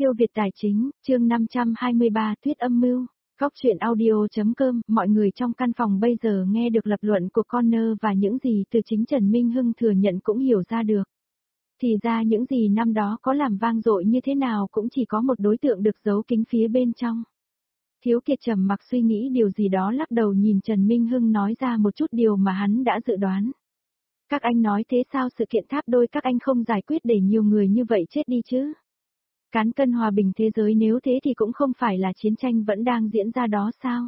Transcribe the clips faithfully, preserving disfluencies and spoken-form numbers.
Siêu Việt Tài Chính, chương năm trăm hai mươi ba, Thuyết âm mưu. Góc truyện audio.com, mọi người trong căn phòng bây giờ nghe được lập luận của Connor và những gì từ chính Trần Minh Hưng thừa nhận cũng hiểu ra được. Thì ra những gì năm đó có làm vang dội như thế nào cũng chỉ có một đối tượng được giấu kín phía bên trong. Thiếu Kiệt trầm mặc suy nghĩ điều gì đó, lắc đầu nhìn Trần Minh Hưng nói ra một chút điều mà hắn đã dự đoán. Các anh nói thế sao sự kiện tháp đôi các anh không giải quyết để nhiều người như vậy chết đi chứ? Cán cân hòa bình thế giới nếu thế thì cũng không phải là chiến tranh vẫn đang diễn ra đó sao?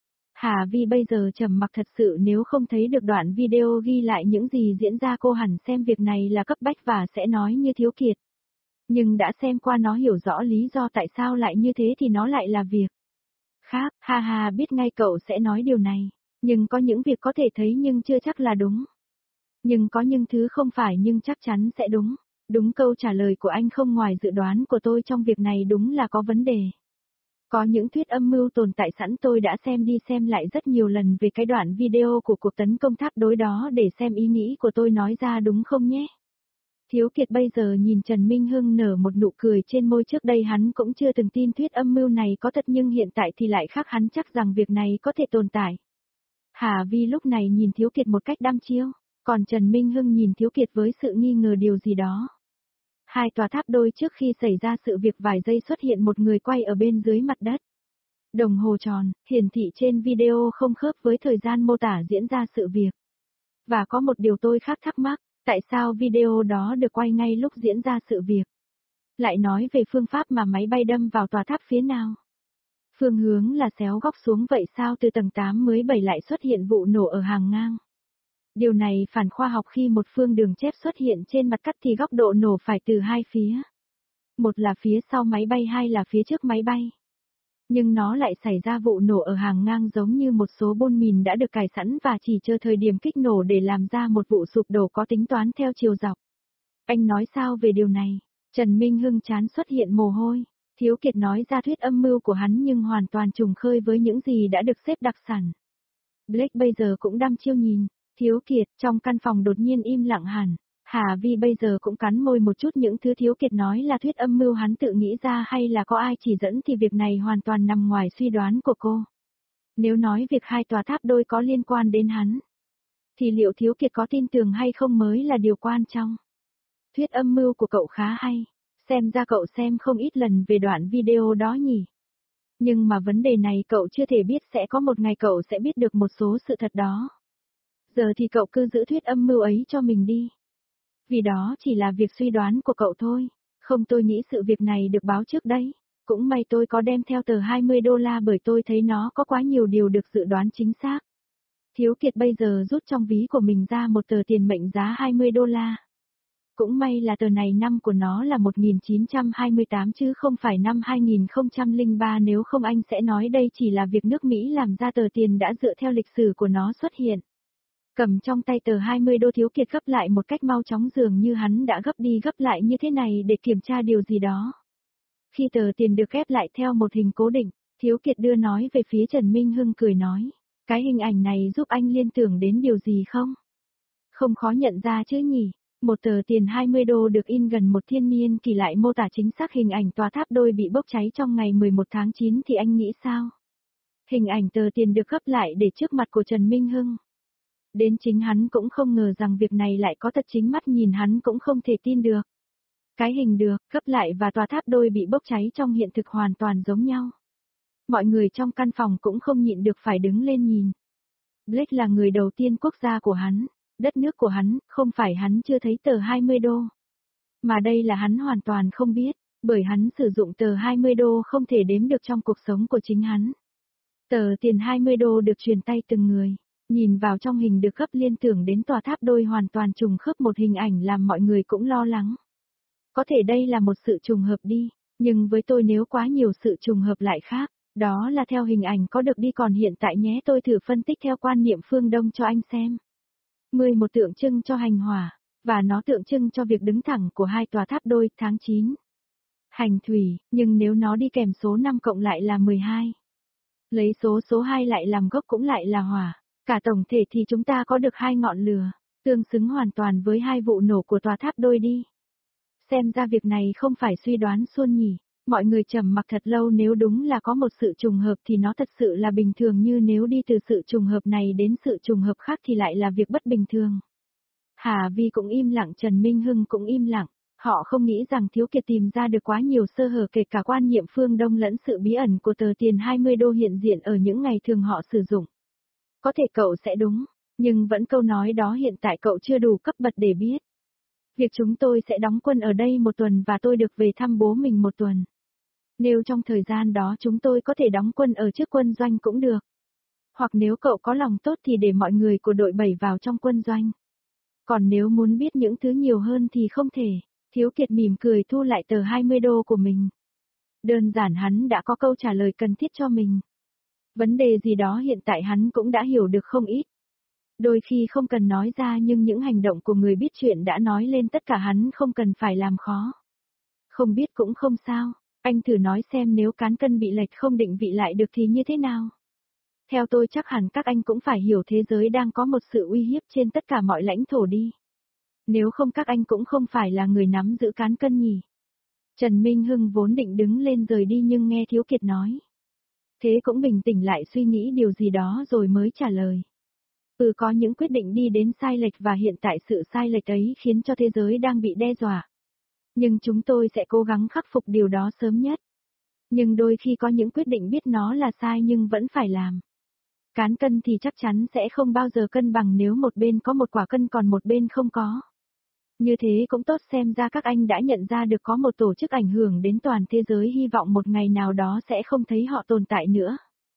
Hà Vi bây giờ trầm mặc thật sự, nếu không thấy được đoạn video ghi lại những gì diễn ra cô hẳn xem việc này là cấp bách và sẽ nói như Thiếu Kiệt. Nhưng đã xem qua nó hiểu rõ lý do tại sao lại như thế thì nó lại là việc khác, ha ha, biết ngay cậu sẽ nói điều này. Nhưng có những việc có thể thấy nhưng chưa chắc là đúng. Nhưng có những thứ không phải nhưng chắc chắn sẽ đúng. Đúng, câu trả lời của anh không ngoài dự đoán của tôi trong việc này đúng là có vấn đề. Có những thuyết âm mưu tồn tại sẵn, tôi đã xem đi xem lại rất nhiều lần về cái đoạn video của cuộc tấn công tháp đối đó để xem ý nghĩ của tôi nói ra đúng không nhé. Thiếu Kiệt bây giờ nhìn Trần Minh Hưng nở một nụ cười trên môi, trước đây hắn cũng chưa từng tin thuyết âm mưu này có thật nhưng hiện tại thì lại khác, hắn chắc rằng việc này có thể tồn tại. Hà Vi lúc này nhìn Thiếu Kiệt một cách đăm chiêu, còn Trần Minh Hưng nhìn Thiếu Kiệt với sự nghi ngờ điều gì đó. Hai tòa tháp đôi trước khi xảy ra sự việc vài giây xuất hiện một người quay ở bên dưới mặt đất. Đồng hồ tròn, hiển thị trên video không khớp với thời gian mô tả diễn ra sự việc. Và có một điều tôi khác thắc mắc, tại sao video đó được quay ngay lúc diễn ra sự việc? Lại nói về phương pháp mà máy bay đâm vào tòa tháp phía nào? Phương hướng là xéo góc xuống, vậy sao từ tầng tám mới bảy lại xuất hiện vụ nổ ở hàng ngang? Điều này phản khoa học, khi một phương đường chép xuất hiện trên mặt cắt thì góc độ nổ phải từ hai phía. Một là phía sau máy bay, hai là phía trước máy bay. Nhưng nó lại xảy ra vụ nổ ở hàng ngang giống như một số bom mìn đã được cài sẵn và chỉ chờ thời điểm kích nổ để làm ra một vụ sụp đổ có tính toán theo chiều dọc. Anh nói sao về điều này? Trần Minh Hưng trán xuất hiện mồ hôi. Thiếu Kiệt nói ra thuyết âm mưu của hắn nhưng hoàn toàn trùng khơi với những gì đã được xếp đặc sản. Blake bây giờ cũng đăm chiêu nhìn. Thiếu Kiệt, trong căn phòng đột nhiên im lặng hẳn. Hà Vi bây giờ cũng cắn môi một chút, những thứ Thiếu Kiệt nói là thuyết âm mưu hắn tự nghĩ ra hay là có ai chỉ dẫn thì việc này hoàn toàn nằm ngoài suy đoán của cô. Nếu nói việc hai tòa tháp đôi có liên quan đến hắn, thì liệu Thiếu Kiệt có tin tưởng hay không mới là điều quan trọng. Thuyết âm mưu của cậu khá hay, xem ra cậu xem không ít lần về đoạn video đó nhỉ. Nhưng mà vấn đề này cậu chưa thể biết, sẽ có một ngày cậu sẽ biết được một số sự thật đó. Giờ thì cậu cứ giữ thuyết âm mưu ấy cho mình đi. Vì đó chỉ là việc suy đoán của cậu thôi. Không, tôi nghĩ sự việc này được báo trước đấy. Cũng may tôi có đem theo tờ hai mươi đô la bởi tôi thấy nó có quá nhiều điều được dự đoán chính xác. Thiếu Kiệt bây giờ rút trong ví của mình ra một tờ tiền mệnh giá hai mươi đô la. Cũng may là tờ này năm của nó là một nghìn chín trăm hai mươi tám chứ không phải năm hai nghìn không trăm lẻ ba, nếu không anh sẽ nói đây chỉ là việc nước Mỹ làm ra tờ tiền đã dựa theo lịch sử của nó xuất hiện. Cầm trong tay tờ hai mươi đô, Thiếu Kiệt gấp lại một cách mau chóng, dường như hắn đã gấp đi gấp lại như thế này để kiểm tra điều gì đó. Khi tờ tiền được ghép lại theo một hình cố định, Thiếu Kiệt đưa nói về phía Trần Minh Hưng, cười nói, cái hình ảnh này giúp anh liên tưởng đến điều gì không? Không khó nhận ra chứ nhỉ? Một tờ tiền hai mươi đô được in gần một thiên niên kỷ lại mô tả chính xác hình ảnh tòa tháp đôi bị bốc cháy trong ngày mười một tháng chín thì anh nghĩ sao? Hình ảnh tờ tiền được gấp lại để trước mặt của Trần Minh Hưng. Đến chính hắn cũng không ngờ rằng việc này lại có thật, chính mắt nhìn hắn cũng không thể tin được. Cái hình được gấp lại và tòa tháp đôi bị bốc cháy trong hiện thực hoàn toàn giống nhau. Mọi người trong căn phòng cũng không nhịn được phải đứng lên nhìn. Blake là người đầu tiên, quốc gia của hắn, đất nước của hắn, không phải hắn chưa thấy tờ hai mươi đô. Mà đây là hắn hoàn toàn không biết, bởi hắn sử dụng tờ hai mươi đô không thể đếm được trong cuộc sống của chính hắn. Tờ tiền hai mươi đô được truyền tay từng người. Nhìn vào trong hình được gấp liên tưởng đến tòa tháp đôi hoàn toàn trùng khớp, một hình ảnh làm mọi người cũng lo lắng. Có thể đây là một sự trùng hợp đi, nhưng với tôi nếu quá nhiều sự trùng hợp lại khác, đó là theo hình ảnh có được đi, còn hiện tại nhé tôi thử phân tích theo quan niệm phương Đông cho anh xem. mười một tượng trưng cho hành hỏa, và nó tượng trưng cho việc đứng thẳng của hai tòa tháp đôi, tháng chín. Hành thủy, nhưng nếu nó đi kèm số năm cộng lại là mười hai. Lấy số số hai lại làm gốc cũng lại là hỏa. Cả tổng thể thì chúng ta có được hai ngọn lửa, tương xứng hoàn toàn với hai vụ nổ của tòa tháp đôi đi. Xem ra việc này không phải suy đoán suông nhỉ. Mọi người trầm mặc thật lâu, nếu đúng là có một sự trùng hợp thì nó thật sự là bình thường, như nếu đi từ sự trùng hợp này đến sự trùng hợp khác thì lại là việc bất bình thường. Hà Vi cũng im lặng, Trần Minh Hưng cũng im lặng. Họ không nghĩ rằng Thiếu Kiệt tìm ra được quá nhiều sơ hở, kể cả quan niệm phương Đông lẫn sự bí ẩn của tờ tiền hai mươi đô hiện diện ở những ngày thường họ sử dụng. Có thể cậu sẽ đúng, nhưng vẫn câu nói đó hiện tại cậu chưa đủ cấp bậc để biết. Việc chúng tôi sẽ đóng quân ở đây một tuần và tôi được về thăm bố mình một tuần. Nếu trong thời gian đó chúng tôi có thể đóng quân ở trước quân doanh cũng được. Hoặc nếu cậu có lòng tốt thì để mọi người của đội bảy vào trong quân doanh. Còn nếu muốn biết những thứ nhiều hơn thì không thể. Thiếu Kiệt mỉm cười thu lại tờ hai mươi đô của mình. Đơn giản hắn đã có câu trả lời cần thiết cho mình. Vấn đề gì đó hiện tại hắn cũng đã hiểu được không ít. Đôi khi không cần nói ra, nhưng những hành động của người biết chuyện đã nói lên tất cả, hắn không cần phải làm khó. Không biết cũng không sao, anh thử nói xem nếu cán cân bị lệch không định vị lại được thì như thế nào? Theo tôi chắc hẳn các anh cũng phải hiểu thế giới đang có một sự uy hiếp trên tất cả mọi lãnh thổ đi. Nếu không các anh cũng không phải là người nắm giữ cán cân nhỉ. Trần Minh Hưng vốn định đứng lên rời đi nhưng nghe Thiếu Kiệt nói. Thế cũng bình tĩnh lại suy nghĩ điều gì đó rồi mới trả lời. Ừ, có những quyết định đi đến sai lệch và hiện tại sự sai lệch ấy khiến cho thế giới đang bị đe dọa. Nhưng chúng tôi sẽ cố gắng khắc phục điều đó sớm nhất. Nhưng đôi khi có những quyết định biết nó là sai nhưng vẫn phải làm. Cán cân thì chắc chắn sẽ không bao giờ cân bằng nếu một bên có một quả cân còn một bên không có. Như thế cũng tốt, xem ra các anh đã nhận ra được có một tổ chức ảnh hưởng đến toàn thế giới, hy vọng một ngày nào đó sẽ không thấy họ tồn tại nữa.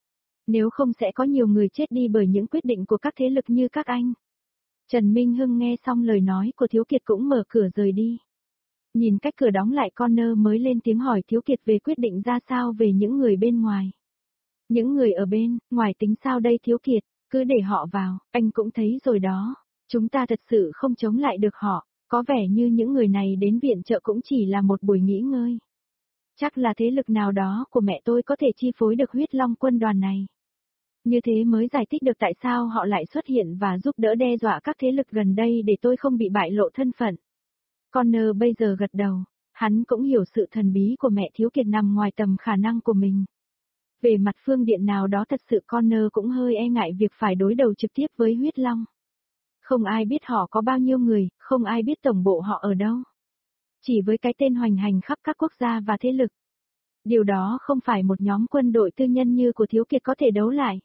Nếu không sẽ có nhiều người chết đi bởi những quyết định của các thế lực như các anh. Trần Minh Hưng nghe xong lời nói của Thiếu Kiệt cũng mở cửa rời đi. Nhìn cách cửa đóng lại, Connor mới lên tiếng hỏi Thiếu Kiệt về quyết định ra sao về những người bên ngoài. Những người ở bên ngoài tính sao đây Thiếu Kiệt, cứ để họ vào, anh cũng thấy rồi đó. Chúng ta thật sự không chống lại được họ, có vẻ như những người này đến viện trợ cũng chỉ là một buổi nghỉ ngơi. Chắc là thế lực nào đó của mẹ tôi có thể chi phối được huyết long quân đoàn này. Như thế mới giải thích được tại sao họ lại xuất hiện và giúp đỡ đe dọa các thế lực gần đây để tôi không bị bại lộ thân phận. Connor bây giờ gật đầu, hắn cũng hiểu sự thần bí của mẹ Thiếu Kiệt nằm ngoài tầm khả năng của mình. Về mặt phương diện nào đó thật sự Connor cũng hơi e ngại việc phải đối đầu trực tiếp với huyết long. Không ai biết họ có bao nhiêu người, không ai biết tổng bộ họ ở đâu. Chỉ với cái tên hoành hành khắp các quốc gia và thế lực. Điều đó không phải một nhóm quân đội tư nhân như của Thiếu Kiệt có thể đấu lại.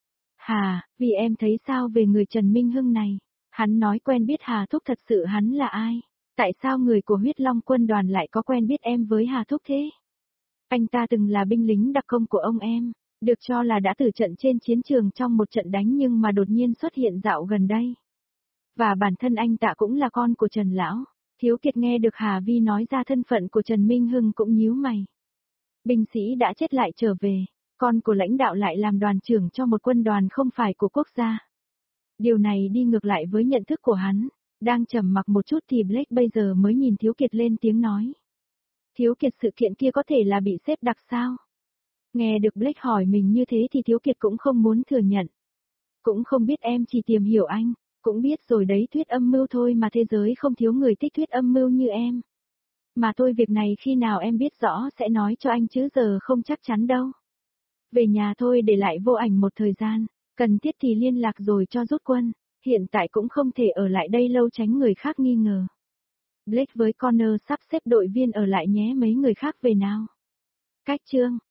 Hà, vì em thấy sao về người Trần Minh Hưng này? Hắn nói quen biết Hà Thúc, thật sự hắn là ai? Tại sao người của huyết long quân đoàn lại có quen biết em với Hà Thúc thế? Anh ta từng là binh lính đặc công của ông em, được cho là đã tử trận trên chiến trường trong một trận đánh nhưng mà đột nhiên xuất hiện dạo gần đây. Và bản thân anh ta cũng là con của Trần Lão. Thiếu Kiệt nghe được Hà Vi nói ra thân phận của Trần Minh Hưng cũng nhíu mày. Binh sĩ đã chết lại trở về, con của lãnh đạo lại làm đoàn trưởng cho một quân đoàn không phải của quốc gia. Điều này đi ngược lại với nhận thức của hắn. Đang trầm mặc một chút thì Blake bây giờ mới nhìn Thiếu Kiệt lên tiếng nói. Thiếu Kiệt, sự kiện kia có thể là bị xếp đặt sao? Nghe được Blake hỏi mình như thế thì Thiếu Kiệt cũng không muốn thừa nhận. Cũng không biết, em chỉ tìm hiểu anh, cũng biết rồi đấy, thuyết âm mưu thôi mà, thế giới không thiếu người thích thuyết âm mưu như em. Mà thôi, việc này khi nào em biết rõ sẽ nói cho anh chứ giờ không chắc chắn đâu. Về nhà thôi, để lại Vô Ảnh một thời gian, cần thiết thì liên lạc rồi cho rút quân, hiện tại cũng không thể ở lại đây lâu tránh người khác nghi ngờ. Blake với Connor sắp xếp đội viên ở lại nhé, mấy người khác về nào. Cách chương